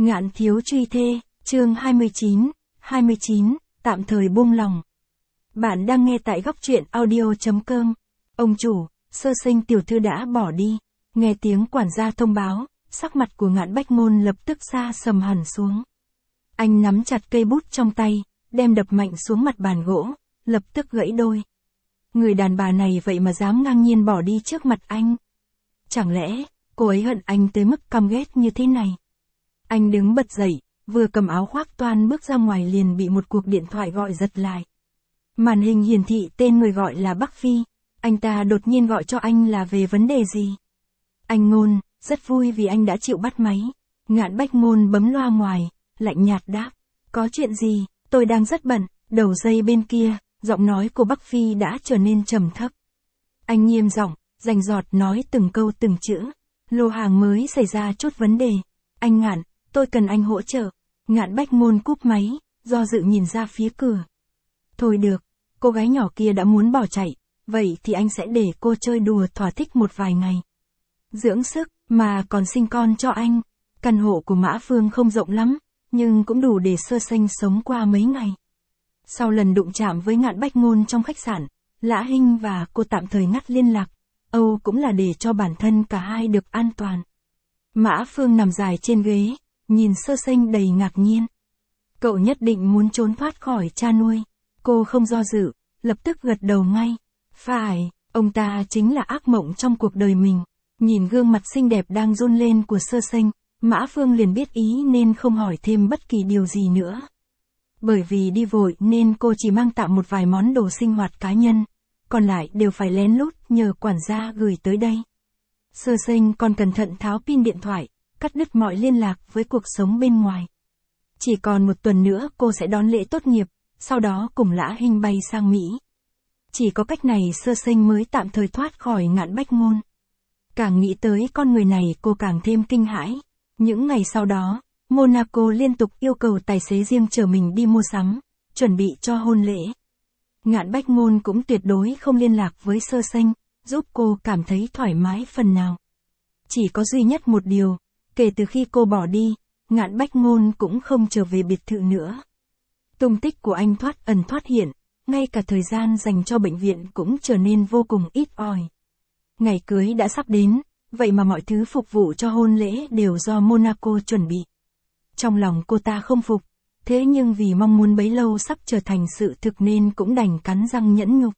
Ngạn thiếu truy thê, chương 29, tạm thời buông lòng. Bạn đang nghe tại góc truyện audio.com. Ông chủ, Sơ Sinh tiểu thư đã bỏ đi. Nghe tiếng quản gia thông báo, sắc mặt của Ngạn Bách Ngôn lập tức xa sầm hẳn xuống. Anh nắm chặt cây bút trong tay, đem đập mạnh xuống mặt bàn gỗ, lập tức gãy đôi. Người đàn bà này vậy mà dám ngang nhiên bỏ đi trước mặt anh. Chẳng lẽ, cô ấy hận anh tới mức căm ghét như thế này? Anh đứng bật dậy, vừa cầm áo khoác toan bước ra ngoài liền bị một cuộc điện thoại gọi giật lại. Màn hình hiển thị tên người gọi là Bắc Phi, anh ta đột nhiên gọi cho anh là về vấn đề gì? Anh Ngôn, rất vui vì anh đã chịu bắt máy. Ngạn Bách Ngôn bấm loa ngoài, lạnh nhạt đáp. Có chuyện gì, tôi đang rất bận. Đầu dây bên kia, giọng nói của Bắc Phi đã trở nên trầm thấp. Anh nghiêm giọng, rành rọt nói từng câu từng chữ. Lô hàng mới xảy ra chút vấn đề. Anh Ngạn, tôi cần anh hỗ trợ. Ngạn Bách Ngôn cúp máy, do dự nhìn ra phía cửa. Thôi được, cô gái nhỏ kia đã muốn bỏ chạy, vậy thì anh sẽ để cô chơi đùa thỏa thích một vài ngày. Dưỡng sức, mà còn sinh con cho anh. Căn hộ của Mã Phương không rộng lắm, nhưng cũng đủ để Sơ Sinh sống qua mấy ngày. Sau lần đụng chạm với Ngạn Bách Ngôn trong khách sạn, Lã Hinh và cô tạm thời ngắt liên lạc. Âu cũng là để cho bản thân cả hai được an toàn. Mã Phương nằm dài trên ghế, nhìn Sơ Sinh đầy ngạc nhiên. Cậu nhất định muốn trốn thoát khỏi cha nuôi. Cô không do dự, lập tức gật đầu ngay. Phải, ông ta chính là ác mộng trong cuộc đời mình. Nhìn gương mặt xinh đẹp đang run lên của Sơ Sinh, Mã Phương liền biết ý nên không hỏi thêm bất kỳ điều gì nữa. Bởi vì đi vội nên cô chỉ mang tạm một vài món đồ sinh hoạt cá nhân, còn lại đều phải lén lút nhờ quản gia gửi tới đây. Sơ Sinh còn cẩn thận tháo pin điện thoại, cắt đứt mọi liên lạc với cuộc sống bên ngoài. Chỉ còn một tuần nữa cô sẽ đón lễ tốt nghiệp, sau đó cùng Lã Hinh bay sang Mỹ. Chỉ có cách này Sơ Sinh mới tạm thời thoát khỏi Ngạn Bách Ngôn. Càng nghĩ tới con người này cô càng thêm kinh hãi. Những ngày sau đó, Monaco liên tục yêu cầu tài xế riêng chở mình đi mua sắm, chuẩn bị cho hôn lễ. Ngạn Bách Ngôn cũng tuyệt đối không liên lạc với Sơ Sinh, giúp cô cảm thấy thoải mái phần nào. Chỉ có duy nhất một điều, kể từ khi cô bỏ đi, Ngạn Bách Ngôn cũng không trở về biệt thự nữa. Tung tích của anh thoát ẩn thoát hiện, ngay cả thời gian dành cho bệnh viện cũng trở nên vô cùng ít ỏi. Ngày cưới đã sắp đến, vậy mà mọi thứ phục vụ cho hôn lễ đều do Monaco chuẩn bị. Trong lòng cô ta không phục, thế nhưng vì mong muốn bấy lâu sắp trở thành sự thực nên cũng đành cắn răng nhẫn nhục.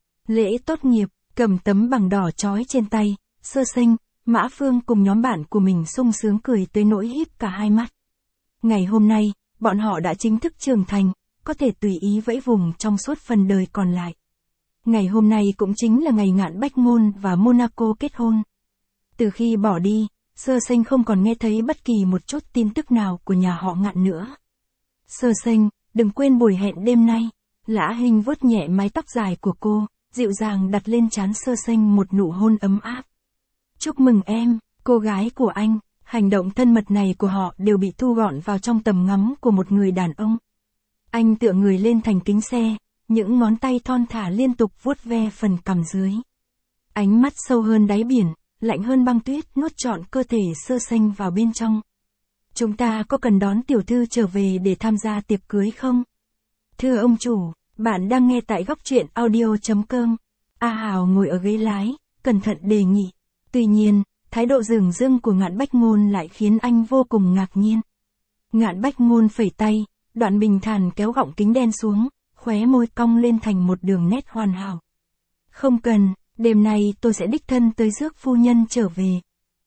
Lễ tốt nghiệp, cầm tấm bằng đỏ trói trên tay, Sơ Sinh, Mã Phương cùng nhóm bạn của mình sung sướng cười tới nỗi híp cả hai mắt. Ngày hôm nay, bọn họ đã chính thức trưởng thành, có thể tùy ý vẫy vùng trong suốt phần đời còn lại. Ngày hôm nay cũng chính là ngày Ngạn Bách Ngôn và Monaco kết hôn. Từ khi bỏ đi, Sơ Sinh không còn nghe thấy bất kỳ một chút tin tức nào của nhà họ Ngạn nữa. Sơ Sinh, đừng quên buổi hẹn đêm nay. Lã Hinh vuốt nhẹ mái tóc dài của cô, dịu dàng đặt lên trán Sơ Sinh một nụ hôn ấm áp. Chúc mừng em, cô gái của anh. Hành động thân mật này của họ đều bị thu gọn vào trong tầm ngắm của một người đàn ông. Anh tựa người lên thành kính xe, những ngón tay thon thả liên tục vuốt ve phần cằm dưới. Ánh mắt sâu hơn đáy biển, lạnh hơn băng tuyết nuốt trọn cơ thể Sơ Sinh vào bên trong. Chúng ta có cần đón tiểu thư trở về để tham gia tiệc cưới không? Thưa ông chủ, bạn đang nghe tại góc truyện audio.com. A Hào ngồi ở ghế lái, cẩn thận đề nghị. Tuy nhiên, thái độ dửng dưng của Ngạn Bách Ngôn lại khiến anh vô cùng ngạc nhiên. Ngạn Bách Ngôn phẩy tay, Đoạn bình thản kéo gọng kính đen xuống, khóe môi cong lên thành một đường nét hoàn hảo. Không cần, đêm nay tôi sẽ đích thân tới rước phu nhân trở về.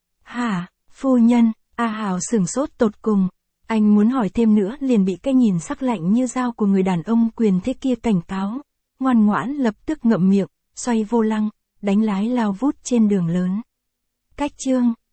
Hả, phu nhân? A Hào sửng sốt tột cùng. Anh muốn hỏi thêm nữa liền bị cái nhìn sắc lạnh như dao của người đàn ông quyền thế kia cảnh cáo. Ngoan ngoãn lập tức ngậm miệng, xoay vô lăng, đánh lái lao vút trên đường lớn. Cách chương